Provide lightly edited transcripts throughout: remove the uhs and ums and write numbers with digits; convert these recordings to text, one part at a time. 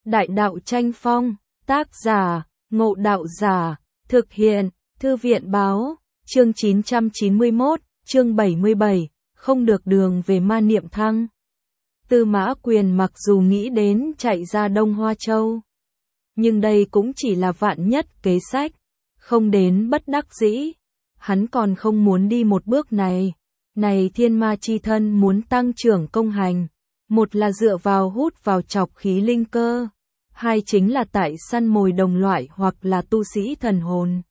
Đại đạo tranh phong, tác giả, Ngộ Đạo Giả, thực hiện, Thư viện báo, chương 991, chương 77, không được đường về Ma Niệm Thăng. Tư Mã Quyền mặc dù nghĩ đến chạy ra Đông Hoa Châu, nhưng đây cũng chỉ là vạn nhất kế sách, không đến bất đắc dĩ, hắn còn không muốn đi một bước này. Này thiên ma chi thân muốn tăng trưởng công hành, một là dựa vào hút vào trọc khí linh cơ, hai chính là tại săn mồi đồng loại hoặc là tu sĩ thần hồn.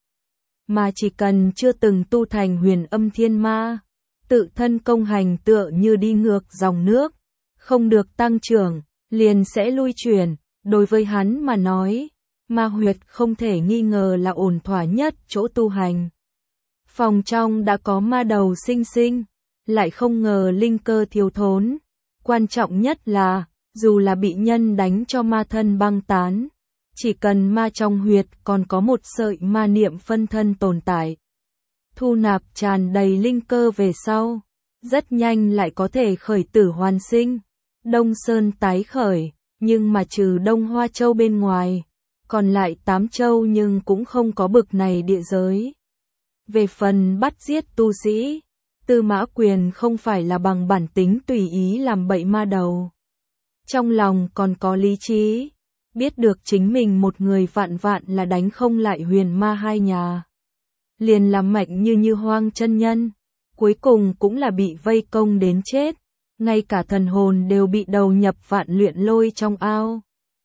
Mà chỉ cần chưa từng tu thành huyền âm thiên ma, tự thân công hành tựa như đi ngược dòng nước, không được tăng trưởng, liền sẽ lui chuyển. Đối với hắn mà nói, ma huyệt không thể nghi ngờ là ổn thỏa nhất chỗ tu hành. Phòng trong đã có ma đầu sinh sinh, lại không ngờ linh cơ thiếu thốn. Quan trọng nhất là, dù là bị nhân đánh cho ma thân băng tán, chỉ cần ma trong huyệt còn có một sợi ma niệm phân thân tồn tại, thu nạp tràn đầy linh cơ về sau, rất nhanh lại có thể khởi tử hoàn sinh, Đông Sơn tái khởi. Nhưng mà trừ Đông Hoa Châu bên ngoài, còn lại 8 châu nhưng cũng không có bực này địa giới. Về phần bắt giết tu sĩ, Tư Mã Quyền không phải là bằng bản tính tùy ý làm bậy ma đầu. Trong lòng còn có lý trí, biết được chính mình một người vạn vạn là đánh không lại huyền ma hai nhà. Liền làm mạnh như Hoang chân nhân, cuối cùng cũng là bị vây công đến chết, ngay cả thần hồn đều bị đầu nhập vạn luyện lôi trong ao.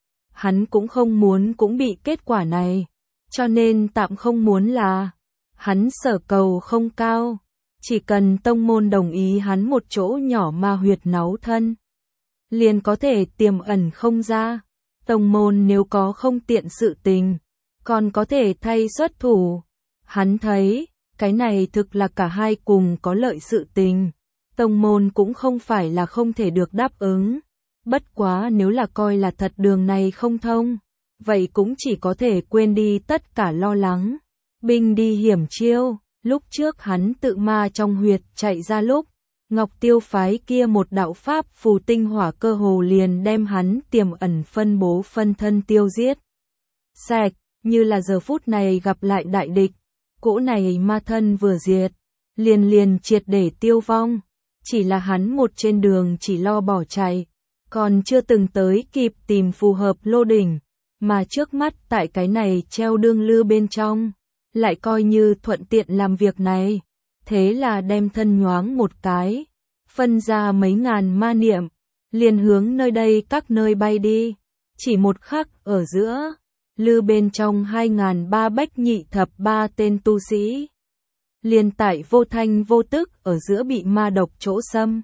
Hắn cũng không muốn cũng bị kết quả này, cho nên tạm không muốn là, hắn sở cầu không cao. Chỉ cần tông môn đồng ý hắn một chỗ nhỏ ma huyệt náu thân, liền có thể tiềm ẩn không ra. Tông môn nếu có không tiện sự tình, còn có thể thay xuất thủ. Hắn thấy, cái này thực là cả hai cùng có lợi sự tình. Tông môn cũng không phải là không thể được đáp ứng. Bất quá nếu là coi là thật đường này không thông, vậy cũng chỉ có thể quên đi tất cả lo lắng. Binh đi hiểm chiêu. Lúc trước hắn tự ma trong huyệt chạy ra lúc, Ngọc Tiêu phái kia một đạo pháp phù tinh hỏa cơ hồ liền đem hắn tiềm ẩn phân bố phân thân tiêu giết sạch, như là giờ phút này gặp lại đại địch, cỗ này ma thân vừa diệt, liền triệt để tiêu vong, chỉ là hắn một trên đường chỉ lo bỏ chạy, còn chưa từng tới kịp tìm phù hợp lô đỉnh, mà trước mắt tại cái này treo đương lư bên trong. Lại coi như thuận tiện làm việc này, thế là đem thân nhoáng một cái, phân ra mấy ngàn ma niệm, liền hướng nơi đây các nơi bay đi. Chỉ một khắc ở giữa, lư bên trong 2.300 bách nhị thập ba tên tu sĩ, liền tại vô thanh vô tức ở giữa bị ma độc chỗ xâm.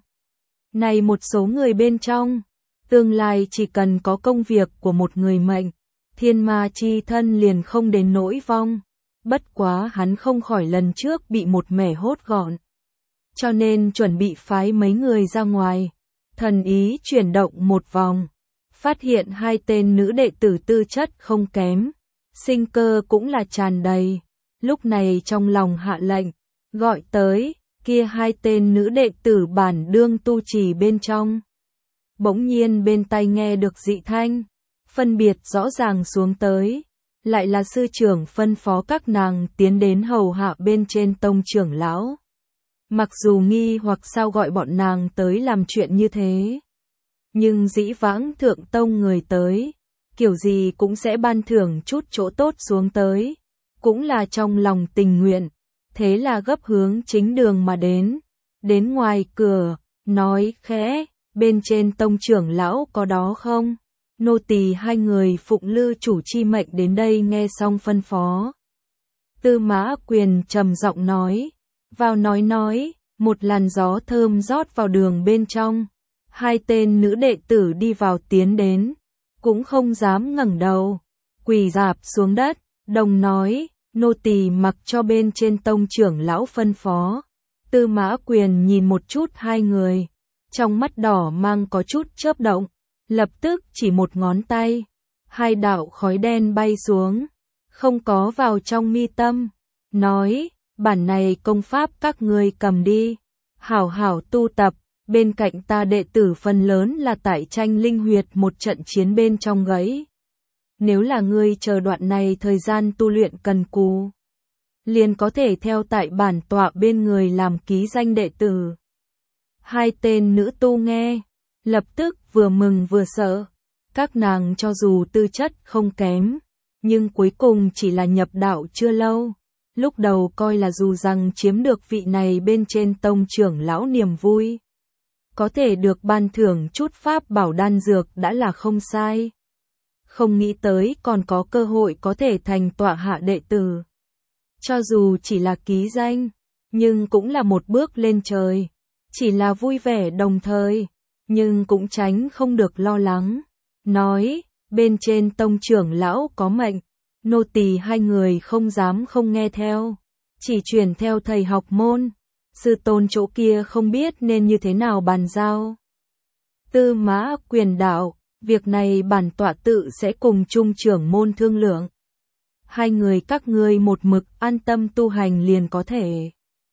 Này một số người bên trong, tương lai chỉ cần có công việc của một người mệnh, thiên ma chi thân liền không đến nỗi vong. Bất quá hắn không khỏi lần trước bị một mẻ hốt gọn, cho nên chuẩn bị phái mấy người ra ngoài. Thần ý chuyển động một vòng, phát hiện hai tên nữ đệ tử tư chất không kém, sinh cơ cũng là tràn đầy. Lúc này trong lòng hạ lệnh, gọi tới, kia hai tên nữ đệ tử bản đương tu trì bên trong. Bỗng nhiên bên tai nghe được dị thanh, phân biệt rõ ràng xuống tới. Lại là sư trưởng phân phó các nàng tiến đến hầu hạ bên trên tông trưởng lão. Mặc dù nghi hoặc sao gọi bọn nàng tới làm chuyện như thế, nhưng dĩ vãng thượng tông người tới, kiểu gì cũng sẽ ban thưởng chút chỗ tốt xuống tới, cũng là trong lòng tình nguyện, thế là gấp hướng chính đường mà đến ngoài cửa, nói khẽ, bên trên tông trưởng lão có đó không? Nô tỳ hai người phụng lư chủ chi mệnh đến đây nghe xong phân phó. Tư Mã Quyền trầm giọng nói, vào nói, một làn gió thơm rót vào đường bên trong. Hai tên nữ đệ tử đi vào tiến đến, cũng không dám ngẩng đầu, quỳ rạp xuống đất, đồng nói, nô tỳ mặc cho bên trên tông trưởng lão phân phó. Tư Mã Quyền nhìn một chút hai người, trong mắt đỏ mang có chút chớp động. Lập tức chỉ một ngón tay, hai đạo khói đen bay xuống, không có vào trong mi tâm, nói, bản này công pháp các ngươi cầm đi, hảo hảo tu tập, bên cạnh ta đệ tử phần lớn là tại tranh linh huyệt một trận chiến bên trong gãy. nếu là ngươi chờ đoạn này thời gian tu luyện cần cù, liền có thể theo tại bản tọa bên người làm ký danh đệ tử. Hai tên nữ tu nghe, lập tức vừa mừng vừa sợ. Các nàng cho dù tư chất không kém, nhưng cuối cùng chỉ là nhập đạo chưa lâu. Lúc đầu coi là dù rằng chiếm được vị này bên trên tông trưởng lão niềm vui, có thể được ban thưởng chút pháp bảo đan dược đã là không sai. Không nghĩ tới còn có cơ hội có thể thành tọa hạ đệ tử. Cho dù chỉ là ký danh, nhưng cũng là một bước lên trời. Chỉ là vui vẻ đồng thời, nhưng cũng tránh không được lo lắng. Nói, bên trên tông trưởng lão có mệnh, nô tỳ hai người không dám không nghe theo, chỉ truyền theo thầy học môn, sư tôn chỗ kia không biết nên như thế nào bàn giao. Tư Mã Quyền đạo, việc này bản tọa tự sẽ cùng trung trưởng môn thương lượng. Hai người các ngươi một mực an tâm tu hành liền có thể.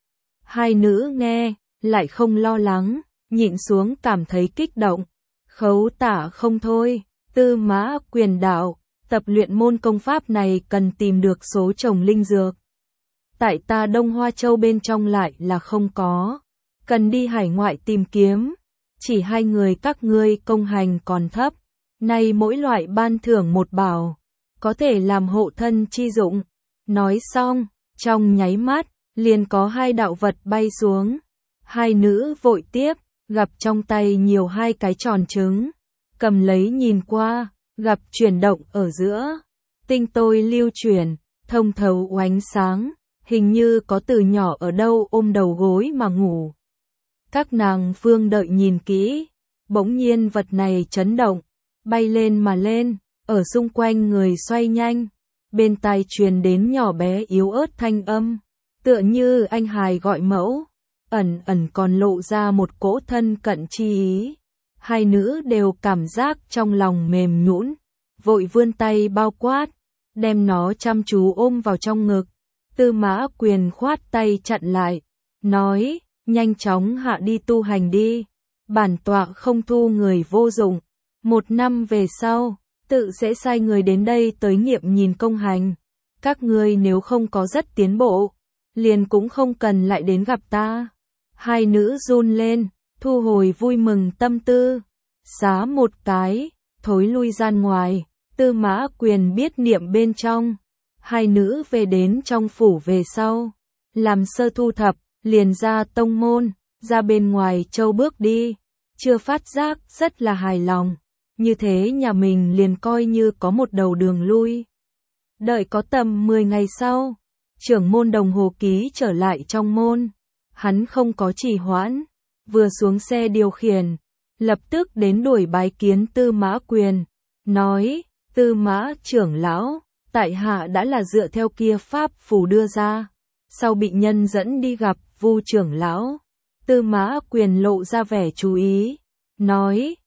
Hai nữ nghe, lại không lo lắng, nhịn xuống cảm thấy kích động, khấu tả không thôi. Tư Mã Quyền đạo, tập luyện môn công pháp này cần tìm được số trồng linh dược. Tại ta Đông Hoa Châu bên trong lại là không có, cần đi hải ngoại tìm kiếm. Chỉ hai người các ngươi công hành còn thấp, nay mỗi loại ban thưởng một bảo, có thể làm hộ thân chi dụng. Nói xong, trong nháy mắt, liền có hai đạo vật bay xuống. Hai nữ vội tiếp, gặp trong tay nhiều hai cái tròn trứng, cầm lấy nhìn qua, gặp chuyển động ở giữa, tinh tôi lưu chuyển, thông thấu ánh sáng, hình như có từ nhỏ ở đâu ôm đầu gối mà ngủ. Các nàng phương đợi nhìn kỹ, bỗng nhiên vật này chấn động, bay lên mà lên, ở xung quanh người xoay nhanh, bên tai truyền đến nhỏ bé yếu ớt thanh âm, tựa như anh hài gọi mẫu, ẩn ẩn còn lộ ra một cỗ thân cận chi ý. Hai nữ đều cảm giác trong lòng mềm nhũn, vội vươn tay bao quát, đem nó chăm chú ôm vào trong ngực. Tư Mã Quyền khoát tay chặn lại, nói, nhanh chóng hạ đi tu hành đi, bản tọa không thu người vô dụng, 1 năm về sau, tự sẽ sai người đến đây tới nghiệm nhìn công hành. Các ngươi nếu không có rất tiến bộ, liền cũng không cần lại đến gặp ta. Hai nữ run lên, thu hồi vui mừng tâm tư, xá một cái, thối lui ra ngoài. Tư Mã Quyền biết niệm bên trong. Hai nữ về đến trong phủ về sau, làm sơ thu thập, liền ra tông môn, ra bên ngoài châu bước đi, chưa phát giác rất là hài lòng. Như thế nhà mình liền coi như có một đầu đường lui. Đợi có tầm 10 ngày sau, trưởng môn Đồng Hồ Ký trở lại trong môn. Hắn không có trì hoãn, vừa xuống xe điều khiển, lập tức đến đuổi bái kiến Tư Mã Quyền, nói, Tư Mã trưởng lão, tại hạ đã là dựa theo kia pháp phù đưa ra, sau bị nhân dẫn đi gặp Vu trưởng lão. Tư Mã Quyền lộ ra vẻ chú ý, nói,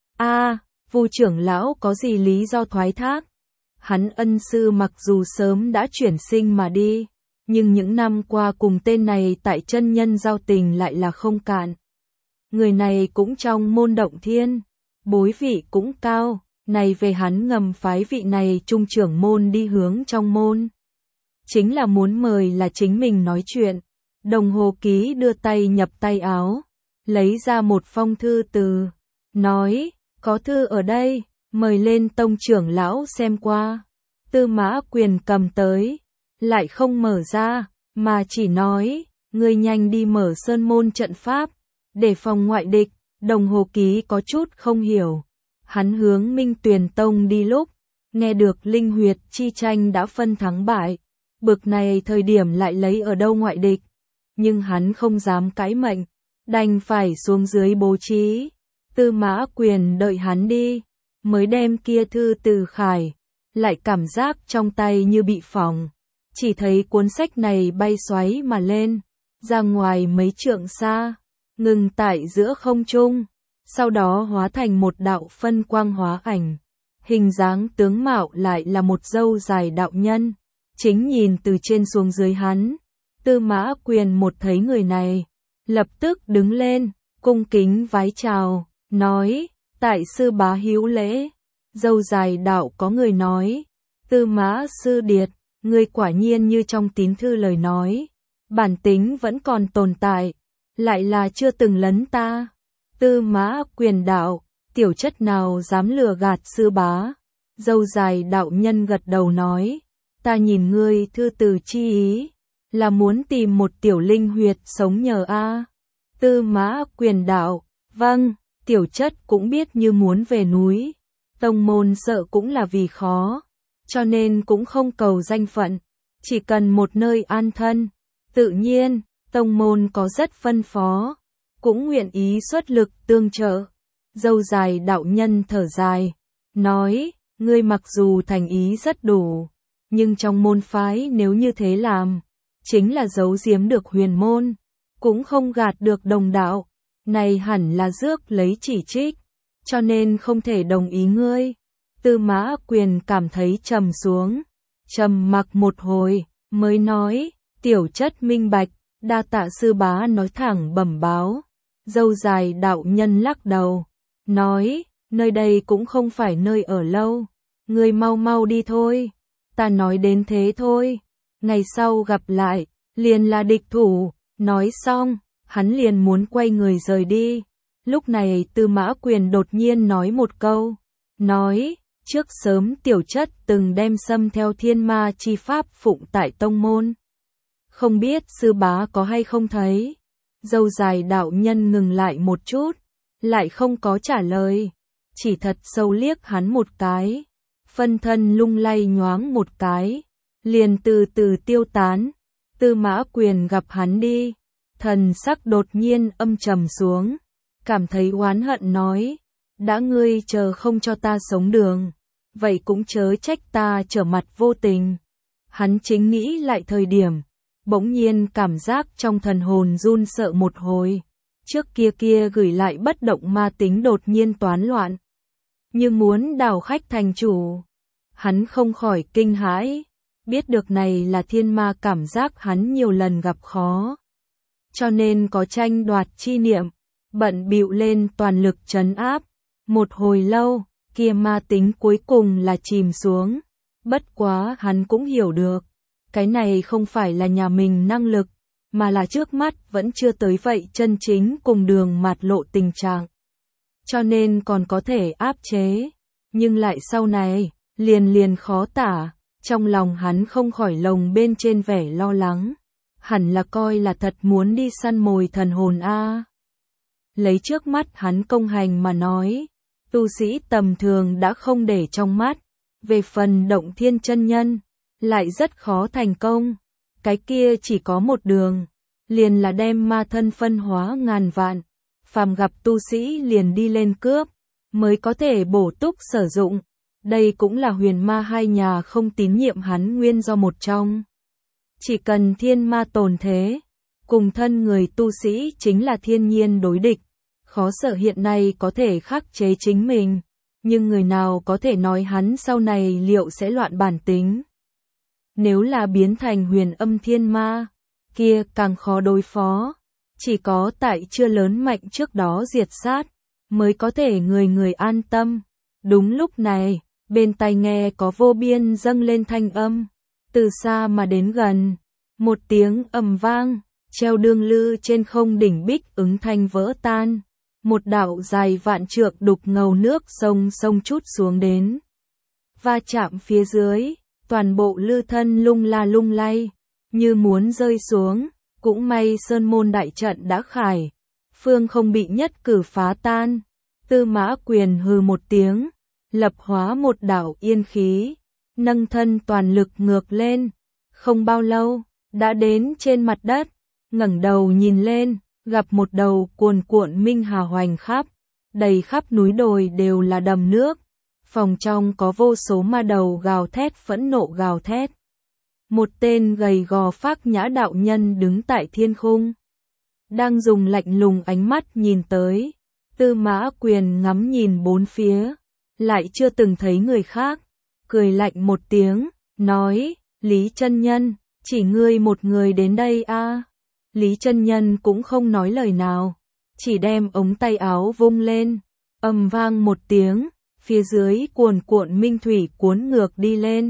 Vu trưởng lão có gì lý do thoái thác? Hắn ân sư mặc dù sớm đã chuyển sinh mà đi, nhưng những năm qua cùng tên này tại chân nhân giao tình lại là không cạn. Người này cũng trong môn Động Thiên, bối vị cũng cao, này về hắn ngầm phái vị này trung trưởng môn đi hướng trong môn. Chính là muốn mời là chính mình nói chuyện. Đồng Hồ Ký đưa tay nhập tay áo, lấy ra một phong thư từ, nói, có thư ở đây, mời lên tông trưởng lão xem qua. Tư Mã Quyền cầm tới, lại không mở ra, mà chỉ nói, ngươi nhanh đi mở sơn môn trận pháp, để phòng ngoại địch. Đồng Hồ Ký có chút không hiểu. Hắn hướng Minh Tuyền Tông đi lúc, nghe được linh huyệt chi tranh đã phân thắng bại, bực này thời điểm lại lấy ở đâu ngoại địch. Nhưng hắn không dám cãi mệnh, đành phải xuống dưới bố trí. Tư Mã Quyền đợi hắn đi, mới đem kia thư từ khải, lại cảm giác trong tay như bị phỏng. Chỉ thấy cuốn sách này bay xoáy mà lên, ra ngoài mấy trượng xa, ngừng tại giữa không trung, sau đó hóa thành một đạo phân quang hóa ảnh. Hình dáng tướng mạo lại là một râu dài đạo nhân, chính nhìn từ trên xuống dưới hắn. Tư Mã Quyền một thấy người này, lập tức đứng lên, cung kính vái chào, nói, tại sư bá hữu lễ. Râu dài đạo có người nói, Tư Mã Sư Điệt, ngươi quả nhiên như trong tín thư lời nói, bản tính vẫn còn tồn tại, lại là chưa từng lấn ta. Tư Mã Quyền đạo, tiểu chất nào dám lừa gạt sư bá. Dâu dài đạo nhân gật đầu nói, ta nhìn ngươi thư từ chi ý, là muốn tìm một tiểu linh huyệt sống nhờ a. Tư Mã Quyền đạo, vâng, tiểu chất cũng biết như muốn về núi, tông môn sợ cũng là vì khó, cho nên cũng không cầu danh phận, chỉ cần một nơi an thân. Tự nhiên, tông môn có rất phân phó, cũng nguyện ý xuất lực tương trợ. Dâu dài đạo nhân thở dài, nói, ngươi mặc dù thành ý rất đủ, nhưng trong môn phái nếu như thế làm, chính là giấu giếm được huyền môn, cũng không gạt được đồng đạo, này hẳn là rước lấy chỉ trích, cho nên không thể đồng ý ngươi. Tư Mã Quyền cảm thấy trầm xuống, trầm mặc một hồi, mới nói, tiểu chất minh bạch, đa tạ sư bá nói thẳng bẩm báo. Dâu dài đạo nhân lắc đầu, nói, nơi đây cũng không phải nơi ở lâu, ngươi mau mau đi thôi, ta nói đến thế thôi, ngày sau gặp lại, liền là địch thủ. Nói xong, hắn liền muốn quay người rời đi. Lúc này Tư Mã Quyền đột nhiên nói một câu, nói, trước sớm tiểu chất từng đem xâm theo thiên ma chi pháp phụng tại tông môn. Không biết sư bá có hay không thấy? Dâu dài đạo nhân ngừng lại một chút, lại không có trả lời, chỉ thật sâu liếc hắn một cái, phân thân lung lay nhoáng một cái, liền từ từ tiêu tán. Tư Mã Quyền gặp hắn đi, thần sắc đột nhiên âm trầm xuống, cảm thấy oán hận nói, đã ngươi chờ không cho ta sống đường, vậy cũng chớ trách ta trở mặt vô tình. Hắn chính nghĩ lại thời điểm, bỗng nhiên cảm giác trong thần hồn run sợ một hồi, trước kia gửi lại bất động ma tính đột nhiên toán loạn, như muốn đảo khách thành chủ. Hắn không khỏi kinh hãi, biết được này là thiên ma cảm giác hắn nhiều lần gặp khó, cho nên có tranh đoạt chi niệm, bận bịu lên toàn lực trấn áp. Một hồi lâu, kia ma tính cuối cùng là chìm xuống, bất quá hắn cũng hiểu được, cái này không phải là nhà mình năng lực, mà là trước mắt vẫn chưa tới vậy chân chính cùng đường mạt lộ tình trạng, cho nên còn có thể áp chế, nhưng lại sau này, liền khó tả. Trong lòng hắn không khỏi lồng bên trên vẻ lo lắng, hẳn là coi là thật muốn đi săn mồi thần hồn a. Lấy trước mắt hắn công hành mà nói, tu sĩ tầm thường đã không để trong mắt, về phần Động Thiên chân nhân, lại rất khó thành công, cái kia chỉ có một đường, liền là đem ma thân phân hóa ngàn vạn, phàm gặp tu sĩ liền đi lên cướp, mới có thể bổ túc sử dụng. Đây cũng là huyền ma hai nhà không tín nhiệm hắn nguyên do một trong. Chỉ cần thiên ma tồn thế, cùng thân người tu sĩ chính là thiên nhiên đối địch, khó sợ hiện nay có thể khắc chế chính mình, nhưng người nào có thể nói hắn sau này liệu sẽ loạn bản tính. Nếu là biến thành huyền âm thiên ma, kia càng khó đối phó, chỉ có tại chưa lớn mạnh trước đó diệt sát, mới có thể người an tâm. Đúng lúc này, bên tai nghe có vô biên dâng lên thanh âm, từ xa mà đến gần, một tiếng ầm vang, treo đương lư trên không đỉnh bích ứng thanh vỡ tan, một đạo dài vạn trượng đục ngầu nước sông chút xuống đến, va chạm phía dưới, toàn bộ lư thân lung lay, như muốn rơi xuống, cũng may sơn môn đại trận đã khải, phương không bị nhất cử phá tan. Tư Mã Quyền hừ một tiếng, lập hóa một đạo yên khí, nâng thân toàn lực ngược lên, không bao lâu, đã đến trên mặt đất, ngẩng đầu nhìn lên, gặp một đầu cuồn cuộn minh hà hoành khắp, đầy khắp núi đồi đều là đầm nước, phòng trong có vô số ma đầu gào thét phẫn nộ gào thét. Một tên gầy gò phác nhã đạo nhân đứng tại thiên khung, đang dùng lạnh lùng ánh mắt nhìn tới. Tư Mã Quyền ngắm nhìn bốn phía, lại chưa từng thấy người khác, cười lạnh một tiếng, nói, Lý chân nhân, chỉ ngươi một người đến đây a. Lý chân nhân cũng không nói lời nào, chỉ đem ống tay áo vung lên, ầm vang một tiếng, phía dưới cuồn cuộn minh thủy cuốn ngược đi lên,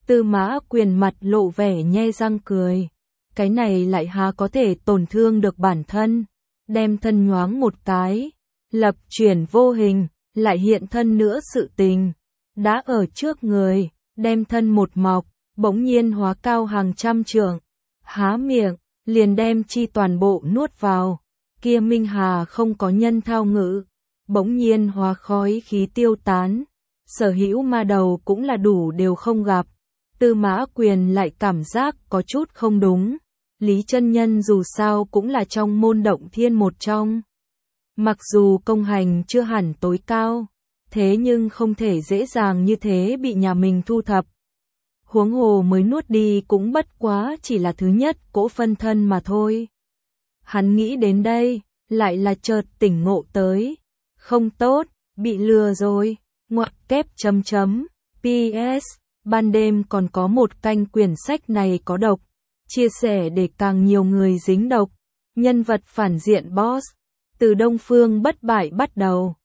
Tư Mã Quyền mặt lộ vẻ nhe răng cười. Cái này lại há có thể tổn thương được bản thân. Đem thân nhoáng một cái, lập chuyển vô hình, lại hiện thân nữa sự tình. Đã ở trước người, đem thân một mọc, bỗng nhiên hóa cao hàng trăm trượng. Há miệng, liền đem chi toàn bộ nuốt vào. Kia Minh Hà không có nhân thao ngữ, bỗng nhiên hóa khói khí tiêu tán. Sở hữu ma đầu cũng là đủ đều không gặp. Tư Mã Quyền lại cảm giác có chút không đúng. Lý chân nhân dù sao cũng là trong môn động thiên một trong. Mặc dù công hành chưa hẳn tối cao, thế nhưng không thể dễ dàng như thế bị nhà mình thu thập. Huống hồ mới nuốt đi cũng bất quá chỉ là thứ nhất cỗ phân thân mà thôi. Hắn nghĩ đến đây, lại là chợt tỉnh ngộ tới. Không tốt, bị lừa rồi. Ngoặc kép chấm chấm. PS, ban đêm còn có một canh quyển sách này có độc. Chia sẻ để càng nhiều người dính độc. Nhân vật phản diện boss. Từ Đông Phương bất bại bắt đầu.